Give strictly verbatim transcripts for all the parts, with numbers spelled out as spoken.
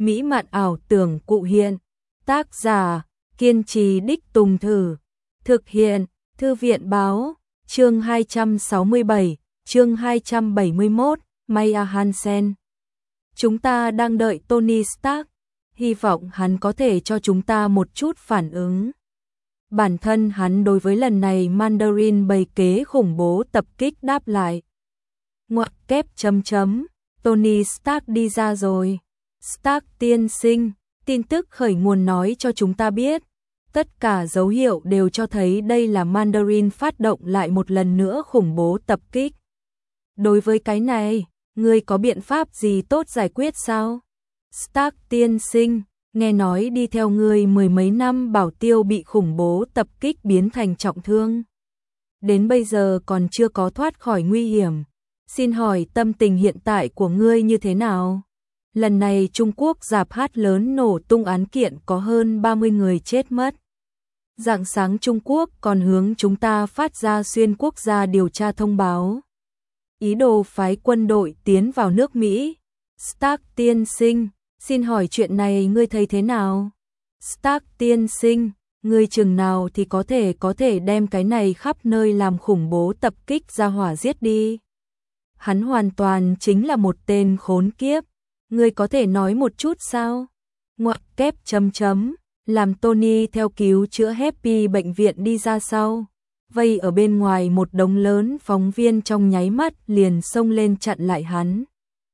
mỹ mạn ảo tưởng cụ hiện. Tác giả, kiên trì đích tùng thử. Thực hiện, Thư viện báo, chương hai trăm sáu mươi bảy, chương hai trăm bảy mươi mốt, Maya Hansen. Chúng ta đang đợi Tony Stark, hy vọng hắn có thể cho chúng ta một chút phản ứng. Bản thân hắn đối với lần này Mandarin bày kế khủng bố tập kích đáp lại. Ngoặc kép chấm chấm, Tony Stark đi ra rồi. Stark tiên sinh, tin tức khởi nguồn nói cho chúng ta biết. Tất cả dấu hiệu đều cho thấy đây là Mandarin phát động lại một lần nữa khủng bố tập kích. Đối với cái này, ngươi có biện pháp gì tốt giải quyết sao? Stark tiên sinh, nghe nói đi theo ngươi mười mấy năm bảo tiêu bị khủng bố tập kích biến thành trọng thương. Đến bây giờ còn chưa có thoát khỏi nguy hiểm. Xin hỏi tâm tình hiện tại của ngươi như thế nào? Lần này Trung Quốc rạp hát lớn nổ tung án kiện có hơn ba mươi người chết mất. Rạng sáng Trung Quốc còn hướng chúng ta phát ra xuyên quốc gia điều tra thông báo. Ý đồ phái quân đội tiến vào nước Mỹ. Stark tiên sinh, xin hỏi chuyện này ngươi thấy thế nào? Stark tiên sinh, ngươi chừng nào thì có thể có thể đem cái này khắp nơi làm khủng bố tập kích ra hỏa giết đi. Hắn hoàn toàn chính là một tên khốn kiếp. Ngươi có thể nói một chút sao? Ngoặc kép chấm chấm, làm Tony theo cứu chữa Happy bệnh viện đi ra sau. Vây ở bên ngoài một đống lớn phóng viên trong nháy mắt liền xông lên chặn lại hắn.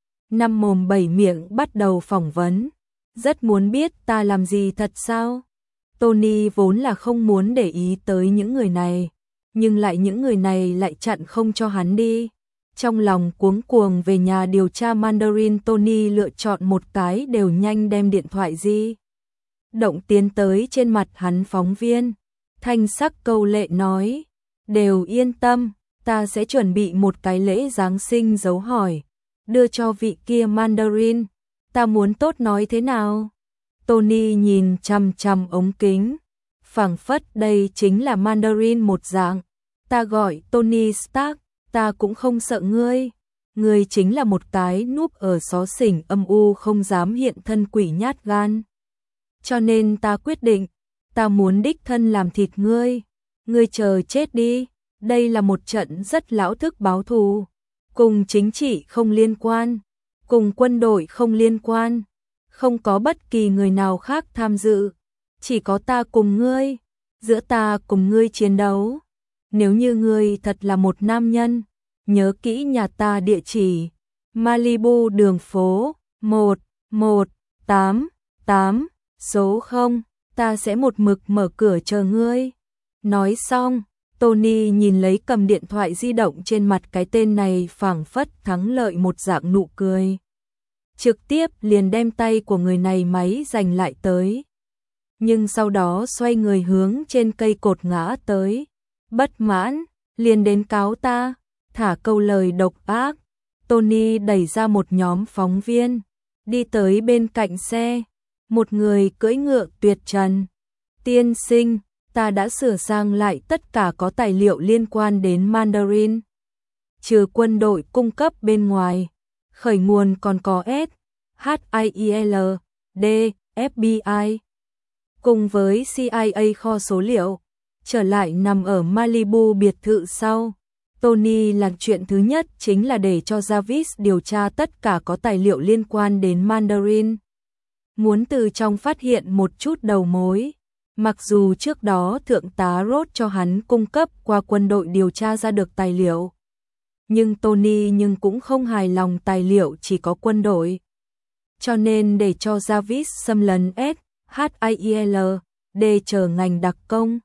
Năm mồm bảy miệng bắt đầu phỏng vấn. Rất muốn biết ta làm gì thật sao? Tony vốn là không muốn để ý tới những người này, nhưng lại những người này lại chặn không cho hắn đi. Trong lòng cuống cuồng về nhà điều tra Mandarin, Tony lựa chọn một cái đều nhanh đem điện thoại di động tiến tới trên mặt hắn phóng viên. Thanh sắc câu lệ nói, đều yên tâm, ta sẽ chuẩn bị một cái lễ Giáng sinh dấu hỏi, đưa cho vị kia Mandarin, ta muốn tốt nói thế nào? Tony nhìn chằm chằm ống kính, phảng phất đây chính là Mandarin một dạng. Ta gọi Tony Stark, ta cũng không sợ ngươi, ngươi chính là một cái núp ở xó xỉnh âm u không dám hiện thân quỷ nhát gan. Cho nên ta quyết định, ta muốn đích thân làm thịt ngươi, ngươi chờ chết đi, đây là một trận rất lão thức báo thù, cùng chính trị không liên quan, cùng quân đội không liên quan, không có bất kỳ người nào khác tham dự, chỉ có ta cùng ngươi, giữa ta cùng ngươi chiến đấu. Nếu như ngươi thật là một nam nhân, nhớ kỹ nhà ta địa chỉ, Malibu đường phố một một tám tám, số không, ta sẽ một mực mở cửa chờ ngươi. Nói xong, Tony nhìn lấy cầm điện thoại di động trên mặt cái tên này phảng phất thắng lợi một dạng nụ cười. Trực tiếp liền đem tay của người này máy giành lại tới. Nhưng sau đó xoay người hướng trên cây cột ngã tới. Bất mãn, liền đến cáo ta, thả câu lời độc ác. Tony đẩy ra một nhóm phóng viên, đi tới bên cạnh xe, một người cưỡi ngựa tuyệt trần. Tiên sinh, ta đã sửa sang lại tất cả có tài liệu liên quan đến Mandarin. Trừ quân đội cung cấp bên ngoài, khởi nguồn còn có S, H I E L, D, F B I. Cùng với C I A kho số liệu. Trở lại nằm ở Malibu biệt thự sau, Tony làm chuyện thứ nhất chính là để cho Jarvis điều tra tất cả có tài liệu liên quan đến Mandarin. Muốn từ trong phát hiện một chút đầu mối, mặc dù trước đó thượng tá Ross cho hắn cung cấp qua quân đội điều tra ra được tài liệu. Nhưng Tony nhưng cũng không hài lòng tài liệu chỉ có quân đội. Cho nên để cho Jarvis xâm lấn S, H I E L, D chờ ngành đặc công.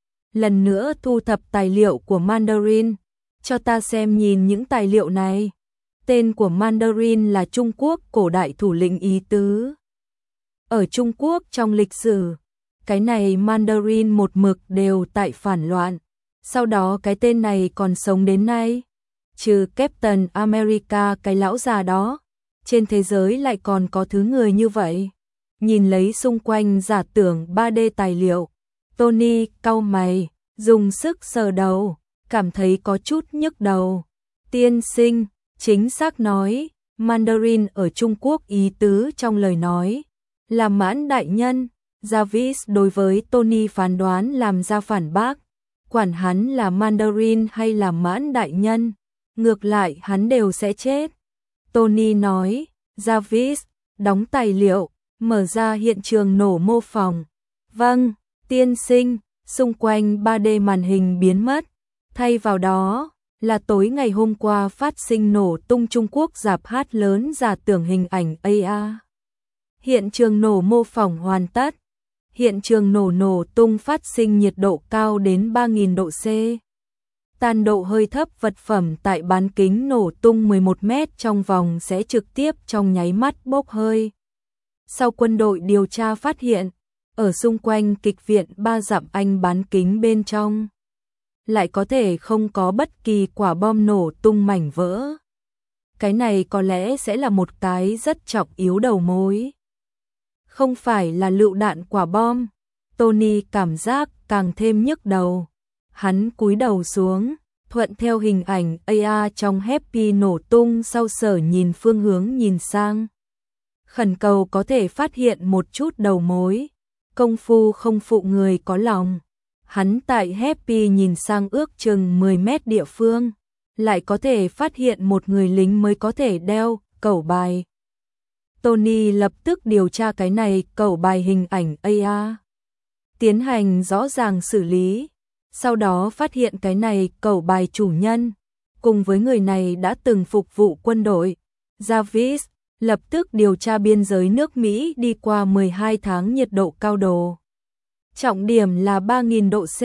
Lần nữa thu thập tài liệu của Mandarin, cho ta xem nhìn những tài liệu này. Tên của Mandarin là Trung Quốc cổ đại thủ lĩnh ý tứ. Ở Trung Quốc trong lịch sử, cái này Mandarin một mực đều tại phản loạn. Sau đó cái tên này còn sống đến nay. Trừ Captain America cái lão già đó, trên thế giới lại còn có thứ người như vậy. Nhìn lấy xung quanh giả tưởng ba D tài liệu, Tony cau mày, dùng sức sờ đầu, cảm thấy có chút nhức đầu. Tiên sinh, chính xác nói, Mandarin ở Trung Quốc ý tứ trong lời nói, Làm Mãn đại nhân, Jarvis đối với Tony phán đoán làm ra phản bác, quản hắn là Mandarin hay là Mãn đại nhân, ngược lại hắn đều sẽ chết. Tony nói, Jarvis, đóng tài liệu, mở ra hiện trường nổ mô phỏng. Vâng, tiên sinh, xung quanh ba D màn hình biến mất, thay vào đó là tối ngày hôm qua phát sinh nổ tung Trung Quốc rạp hát lớn giả tưởng hình ảnh a i. Hiện trường nổ mô phỏng hoàn tất. Hiện trường nổ nổ tung phát sinh nhiệt độ cao đến ba nghìn độ C. Tan độ hơi thấp vật phẩm tại bán kính nổ tung mười một mét trong vòng sẽ trực tiếp trong nháy mắt bốc hơi. Sau quân đội điều tra phát hiện, ở xung quanh kịch viện ba dặm Anh bán kính bên trong, lại có thể không có bất kỳ quả bom nổ tung mảnh vỡ. Cái này có lẽ sẽ là một cái rất trọng yếu đầu mối. Không phải là lựu đạn quả bom. Tony cảm giác càng thêm nhức đầu. Hắn cúi đầu xuống, thuận theo hình ảnh a i trong Happy nổ tung sau sở nhìn phương hướng nhìn sang. Khẩn cầu có thể phát hiện một chút đầu mối. Công phu không phụ người có lòng. Hắn tại Happy nhìn sang ước chừng mười mét địa phương, lại có thể phát hiện một người lính mới có thể đeo cẩu bài. Tony lập tức điều tra cái này cẩu bài hình ảnh a i, tiến hành rõ ràng xử lý, sau đó phát hiện cái này cẩu bài chủ nhân, cùng với người này đã từng phục vụ quân đội. Jarvis lập tức điều tra biên giới nước Mỹ đi qua mười hai tháng nhiệt độ cao độ. Trọng điểm là ba nghìn độ C.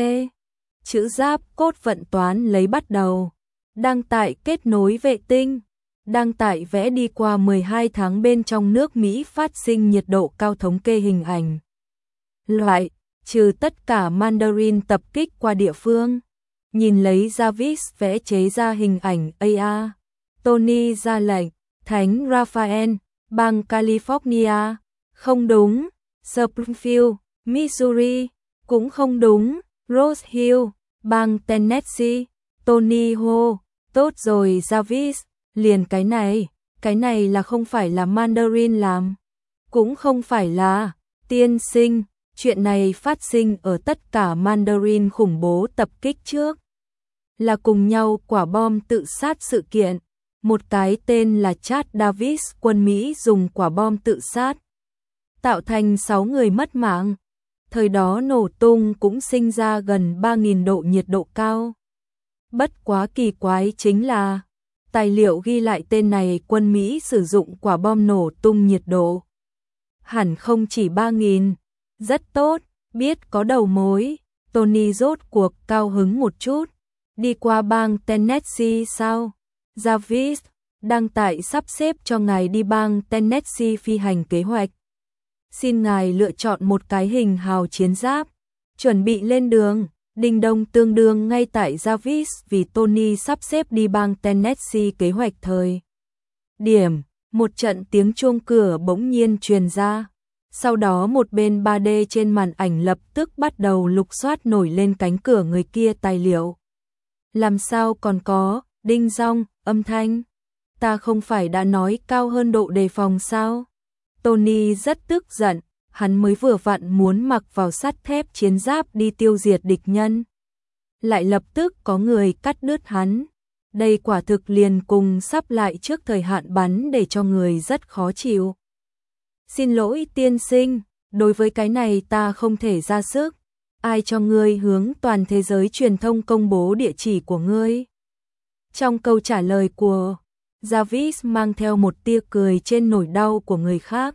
Chữ giáp cốt vận toán lấy bắt đầu. Đăng tải kết nối vệ tinh. Đăng tải vẽ đi qua mười hai tháng bên trong nước Mỹ phát sinh nhiệt độ cao thống kê hình ảnh. Loại, trừ tất cả Mandarin tập kích qua địa phương. Nhìn lấy Jarvis vẽ chế ra hình ảnh a i. Tony ra lệnh, Thánh Raphael, bang California. Không đúng. Springfield, Missouri. Cũng không đúng. Rose Hill, bang Tennessee. Tony hô, tốt rồi Jarvis, liền cái này, cái này là không phải là Mandarin làm. Cũng không phải là, tiên sinh, chuyện này phát sinh ở tất cả Mandarin khủng bố tập kích trước. Là cùng nhau quả bom tự sát sự kiện. Một cái tên là Chad Davis quân Mỹ dùng quả bom tự sát, tạo thành sáu người mất mạng. Thời đó nổ tung cũng sinh ra gần ba nghìn độ nhiệt độ cao. Bất quá kỳ quái chính là, tài liệu ghi lại tên này quân Mỹ sử dụng quả bom nổ tung nhiệt độ hẳn không chỉ ba nghìn. Rất tốt, biết có đầu mối. Tony rốt cuộc cao hứng một chút. Đi qua bang Tennessee sao? Jarvis, đăng tải sắp xếp cho ngài đi bang Tennessee phi hành kế hoạch. Xin ngài lựa chọn một cái hình hào chiến giáp. Chuẩn bị lên đường. Đinh đông tương đương ngay tại Jarvis vì Tony sắp xếp đi bang Tennessee kế hoạch thời điểm. Một trận tiếng chuông cửa bỗng nhiên truyền ra. Sau đó một bên ba D trên màn ảnh lập tức bắt đầu lục soát nổi lên cánh cửa người kia tài liệu. Làm sao còn có, đinh dong, âm thanh. Ta không phải đã nói cao hơn độ đề phòng sao? Tony rất tức giận, hắn mới vừa vặn muốn mặc vào sắt thép chiến giáp đi tiêu diệt địch nhân. Lại lập tức có người cắt đứt hắn. Đây quả thực liền cùng sắp lại trước thời hạn bắn để cho người rất khó chịu. Xin lỗi tiên sinh, đối với cái này ta không thể ra sức. Ai cho ngươi hướng toàn thế giới truyền thông công bố địa chỉ của ngươi? Trong câu trả lời của Jarvis mang theo một tia cười trên nỗi đau của người khác.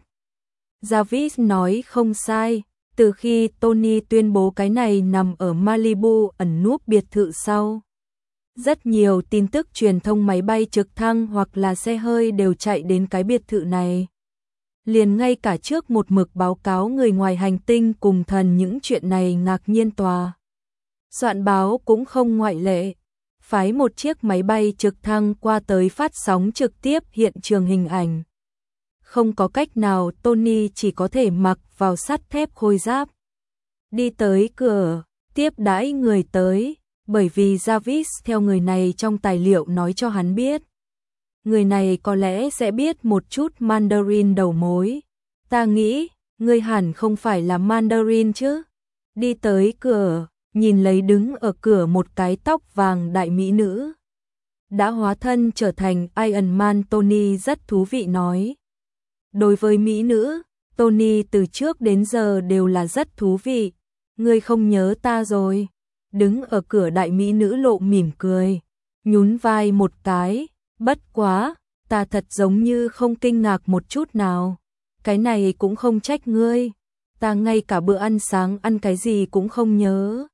Jarvis nói không sai, từ khi Tony tuyên bố cái này nằm ở Malibu ẩn núp biệt thự sau. Rất nhiều tin tức truyền thông máy bay trực thăng hoặc là xe hơi đều chạy đến cái biệt thự này. Liền ngay cả trước một mực báo cáo người ngoài hành tinh cùng thần những chuyện này ngạc nhiên tòa. Soạn báo cũng không ngoại lệ. Phái một chiếc máy bay trực thăng qua tới phát sóng trực tiếp hiện trường hình ảnh. Không có cách nào Tony chỉ có thể mặc vào sắt thép khôi giáp. Đi tới cửa, tiếp đãi người tới, bởi vì Jarvis theo người này trong tài liệu nói cho hắn biết. Người này có lẽ sẽ biết một chút Mandarin đầu mối. Ta nghĩ, ngươi hẳn không phải là Mandarin chứ? Đi tới cửa, nhìn lấy đứng ở cửa một cái tóc vàng đại mỹ nữ. Đã hóa thân trở thành Iron Man, Tony rất thú vị nói. Đối với mỹ nữ, Tony từ trước đến giờ đều là rất thú vị. Ngươi không nhớ ta rồi? Đứng ở cửa đại mỹ nữ lộ mỉm cười, nhún vai một cái, bất quá, ta thật giống như không kinh ngạc một chút nào. Cái này cũng không trách ngươi, ta ngay cả bữa ăn sáng ăn cái gì cũng không nhớ.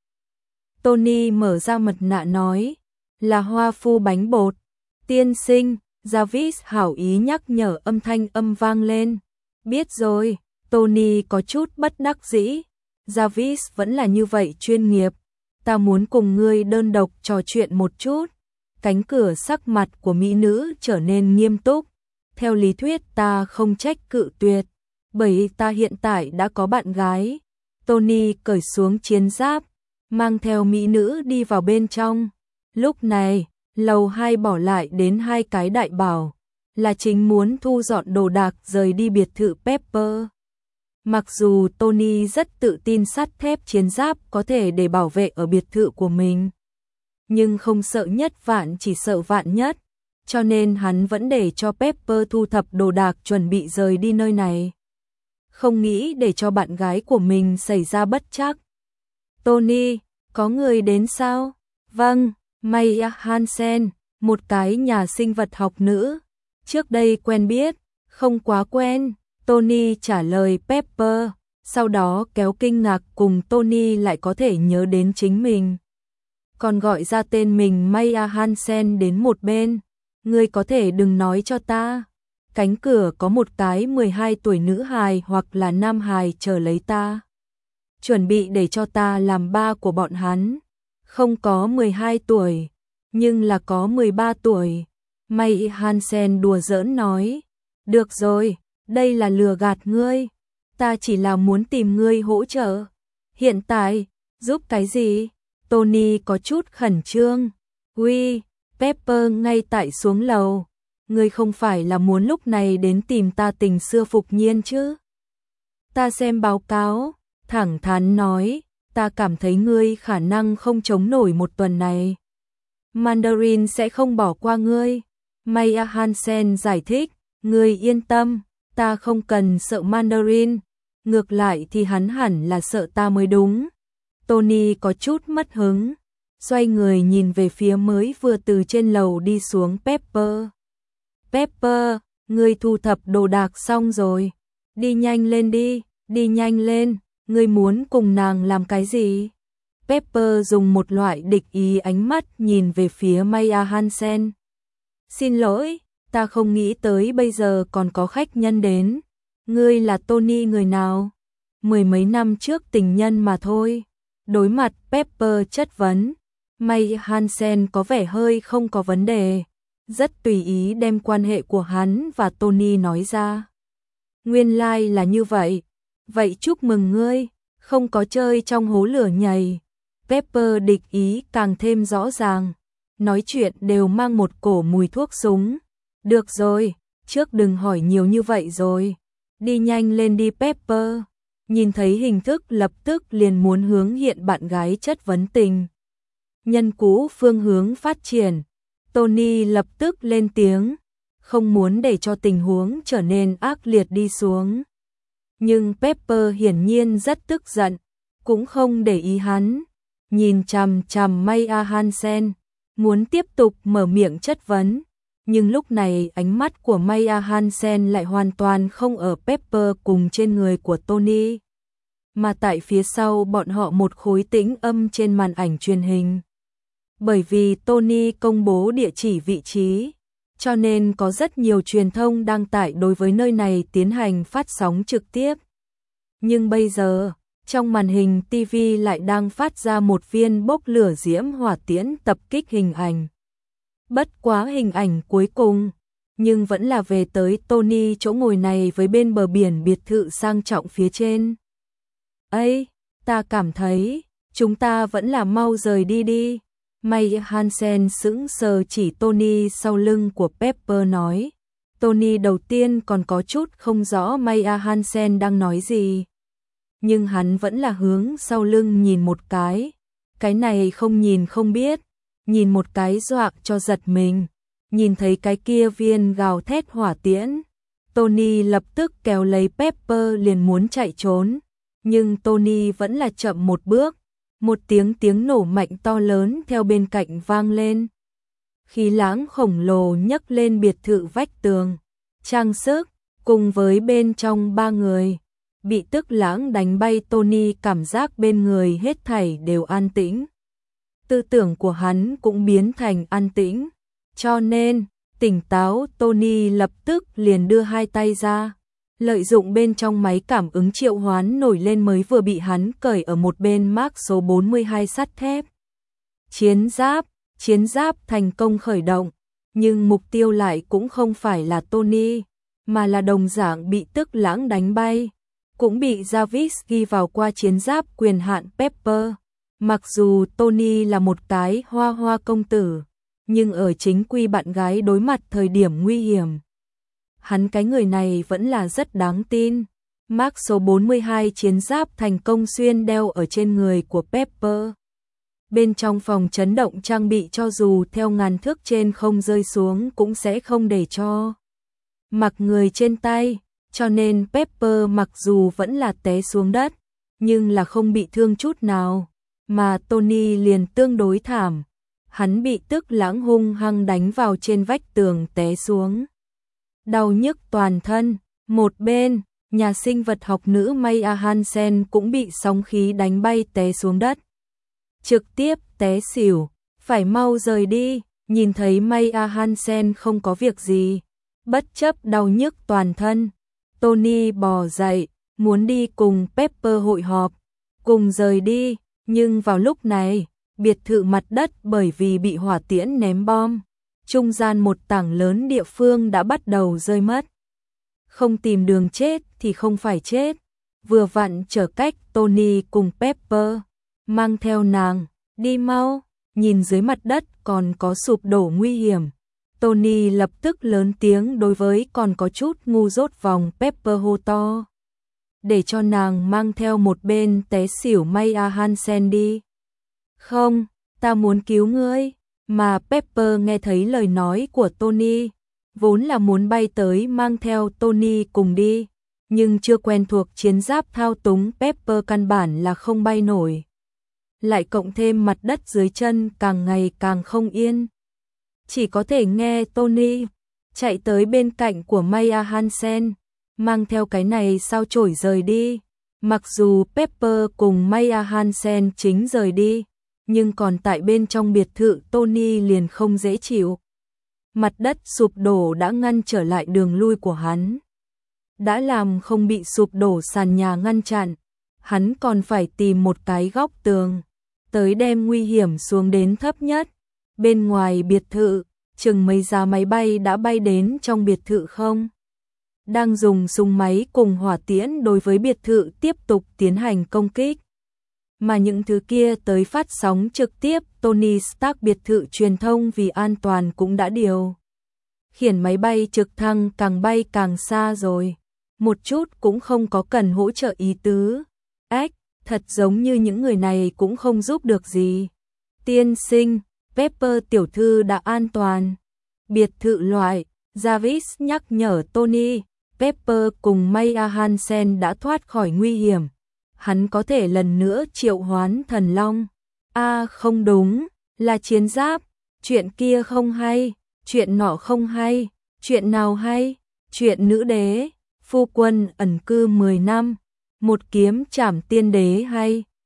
Tony mở ra mặt nạ nói, là hoa phu bánh bột. Tiên sinh, Jarvis hảo ý nhắc nhở âm thanh âm vang lên. Biết rồi, Tony có chút bất đắc dĩ. Jarvis vẫn là như vậy chuyên nghiệp. Ta muốn cùng ngươi đơn độc trò chuyện một chút. Cánh cửa sắc mặt của mỹ nữ trở nên nghiêm túc. Theo lý thuyết ta không trách cự tuyệt, bởi ta hiện tại đã có bạn gái. Tony cởi xuống chiến giáp, mang theo mỹ nữ đi vào bên trong. Lúc này, lầu hai bỏ lại đến hai cái đại bảo, là chính muốn thu dọn đồ đạc rời đi biệt thự Pepper. Mặc dù Tony rất tự tin sắt thép chiến giáp có thể để bảo vệ ở biệt thự của mình, nhưng không sợ nhất vạn chỉ sợ vạn nhất, cho nên hắn vẫn để cho Pepper thu thập đồ đạc chuẩn bị rời đi nơi này. Không nghĩ để cho bạn gái của mình xảy ra bất trắc. Tony, có người đến sao? Vâng, Maya Hansen, một cái nhà sinh vật học nữ. Trước đây quen biết, không quá quen. Tony trả lời Pepper, sau đó kéo kinh ngạc cùng Tony lại có thể nhớ đến chính mình. Còn gọi ra tên mình Maya Hansen đến một bên. Ngươi có thể đừng nói cho ta. Cánh cửa có một cái mười hai tuổi nữ hài hoặc là nam hài chờ lấy ta. Chuẩn bị để cho ta làm ba của bọn hắn. Không có mười hai tuổi, nhưng là có mười ba tuổi. Maya Hansen đùa giỡn nói. Được rồi, đây là lừa gạt ngươi. Ta chỉ là muốn tìm ngươi hỗ trợ. Hiện tại, giúp cái gì? Tony có chút khẩn trương. Uy, Pepper ngay tại xuống lầu. Ngươi không phải là muốn lúc này đến tìm ta tình xưa Phục Nhiên chứ? Ta xem báo cáo, thẳng thắn nói, ta cảm thấy ngươi khả năng không chống nổi một tuần này. Mandarin sẽ không bỏ qua ngươi. Maya Hansen giải thích, ngươi yên tâm, ta không cần sợ Mandarin, ngược lại thì hắn hẳn là sợ ta mới đúng. Tony có chút mất hứng, xoay người nhìn về phía mới vừa từ trên lầu đi xuống Pepper. Pepper, ngươi thu thập đồ đạc xong rồi, đi nhanh lên đi, đi nhanh lên, ngươi muốn cùng nàng làm cái gì? Pepper dùng một loại địch ý ánh mắt nhìn về phía Maya Hansen. Xin lỗi, ta không nghĩ tới bây giờ còn có khách nhân đến. Ngươi là Tony người nào? Mười mấy năm trước tình nhân mà thôi. Đối mặt Pepper chất vấn, Maya Hansen có vẻ hơi không có vấn đề, rất tùy ý đem quan hệ của hắn và Tony nói ra. Nguyên lai like là như vậy, vậy chúc mừng ngươi, không có chơi trong hố lửa nhảy. Pepper địch ý càng thêm rõ ràng, nói chuyện đều mang một cổ mùi thuốc súng. Được rồi, trước đừng hỏi nhiều như vậy rồi, đi nhanh lên đi Pepper. Nhìn thấy hình thức lập tức liền muốn hướng hiện bạn gái chất vấn tình nhân cũ phương hướng phát triển. Tony lập tức lên tiếng, không muốn để cho tình huống trở nên ác liệt đi xuống. Nhưng Pepper hiển nhiên rất tức giận, cũng không để ý hắn, nhìn chằm chằm Maya Hansen, muốn tiếp tục mở miệng chất vấn. Nhưng lúc này ánh mắt của Maya Hansen lại hoàn toàn không ở Pepper cùng trên người của Tony, mà tại phía sau bọn họ một khối tĩnh âm trên màn ảnh truyền hình. Bởi vì Tony công bố địa chỉ vị trí, cho nên có rất nhiều truyền thông đăng tải đối với nơi này tiến hành phát sóng trực tiếp. Nhưng bây giờ, trong màn hình ti vi lại đang phát ra một viên bốc lửa diễm hỏa tiễn tập kích hình ảnh. Bất quá hình ảnh cuối cùng, nhưng vẫn là về tới Tony chỗ ngồi này với bên bờ biển biệt thự sang trọng phía trên. Ây, ta cảm thấy, chúng ta vẫn là mau rời đi đi. Maya Hansen sững sờ chỉ Tony sau lưng của Pepper nói. Tony đầu tiên còn có chút không rõ Maya Hansen đang nói gì. Nhưng hắn vẫn là hướng sau lưng nhìn một cái. Cái này không nhìn không biết. Nhìn một cái dọa cho giật mình. Nhìn thấy cái kia viên gào thét hỏa tiễn. Tony lập tức kéo lấy Pepper liền muốn chạy trốn. Nhưng Tony vẫn là chậm một bước. Một tiếng tiếng nổ mạnh to lớn theo bên cạnh vang lên. Khí lãng khổng lồ nhấc lên biệt thự vách tường. Trang sức, cùng với bên trong ba người. Bị tức lãng đánh bay Tony cảm giác bên người hết thảy đều an tĩnh. Tư tưởng của hắn cũng biến thành an tĩnh. Cho nên, tỉnh táo Tony lập tức liền đưa hai tay ra. Lợi dụng bên trong máy cảm ứng triệu hoán nổi lên mới vừa bị hắn cởi ở một bên Mark số bốn mươi hai sắt thép. Chiến giáp, chiến giáp thành công khởi động, nhưng mục tiêu lại cũng không phải là Tony, mà là đồng dạng bị tức lãng đánh bay, cũng bị Jarvis ghi vào qua chiến giáp quyền hạn Pepper. Mặc dù Tony là một cái hoa hoa công tử, nhưng ở chính quy bạn gái đối mặt thời điểm nguy hiểm. Hắn cái người này vẫn là rất đáng tin. Mark số bốn mươi hai chiến giáp thành công xuyên đeo ở trên người của Pepper. Bên trong phòng chấn động trang bị cho dù theo ngàn thước trên không rơi xuống cũng sẽ không để cho mặc người trên tay, cho nên Pepper mặc dù vẫn là té xuống đất, nhưng là không bị thương chút nào, mà Tony liền tương đối thảm. Hắn bị tức lãng hung hăng đánh vào trên vách tường té xuống. Đau nhức toàn thân, một bên, nhà sinh vật học nữ Maya Hansen cũng bị sóng khí đánh bay té xuống đất. Trực tiếp té xỉu, phải mau rời đi, nhìn thấy Maya Hansen không có việc gì, bất chấp đau nhức toàn thân. Tony bò dậy, muốn đi cùng Pepper hội họp, cùng rời đi, nhưng vào lúc này, biệt thự mặt đất bởi vì bị hỏa tiễn ném bom. Trung gian một tảng lớn địa phương đã bắt đầu rơi mất. Không tìm đường chết thì không phải chết. Vừa vặn trở cách Tony cùng Pepper. Mang theo nàng, đi mau, nhìn dưới mặt đất còn có sụp đổ nguy hiểm. Tony lập tức lớn tiếng đối với còn có chút ngu dốt vòng Pepper hô to. Để cho nàng mang theo một bên té xỉu Maya Hansen đi. Không, ta muốn cứu ngươi. Mà Pepper nghe thấy lời nói của Tony, vốn là muốn bay tới mang theo Tony cùng đi, nhưng chưa quen thuộc chiến giáp thao túng Pepper căn bản là không bay nổi. Lại cộng thêm mặt đất dưới chân càng ngày càng không yên. Chỉ có thể nghe Tony chạy tới bên cạnh của Maya Hansen, mang theo cái này sao chổi rời đi. Mặc dù Pepper cùng Maya Hansen chính rời đi, nhưng còn tại bên trong biệt thự Tony liền không dễ chịu. Mặt đất sụp đổ đã ngăn trở lại đường lui của hắn. Đã làm không bị sụp đổ sàn nhà ngăn chặn, hắn còn phải tìm một cái góc tường, tới đem nguy hiểm xuống đến thấp nhất. Bên ngoài biệt thự, chừng mấy giá máy bay đã bay đến trong biệt thự không? Đang dùng súng máy cùng hỏa tiễn đối với biệt thự tiếp tục tiến hành công kích. Mà những thứ kia tới phát sóng trực tiếp, Tony Stark biệt thự truyền thông vì an toàn cũng đã điều khiển máy bay trực thăng càng bay càng xa rồi. Một chút cũng không có cần hỗ trợ ý tứ. Ách, thật giống như những người này cũng không giúp được gì. Tiên sinh, Pepper tiểu thư đã an toàn. Biệt thự loại, Jarvis nhắc nhở Tony, Pepper cùng Maya Hansen đã thoát khỏi nguy hiểm. Hắn có thể lần nữa triệu hoán thần long. A à, không đúng, là chiến giáp. Chuyện kia không hay, chuyện nọ không hay, chuyện nào hay? Chuyện nữ đế, phu quân ẩn cư mười năm, một kiếm trảm tiên đế hay?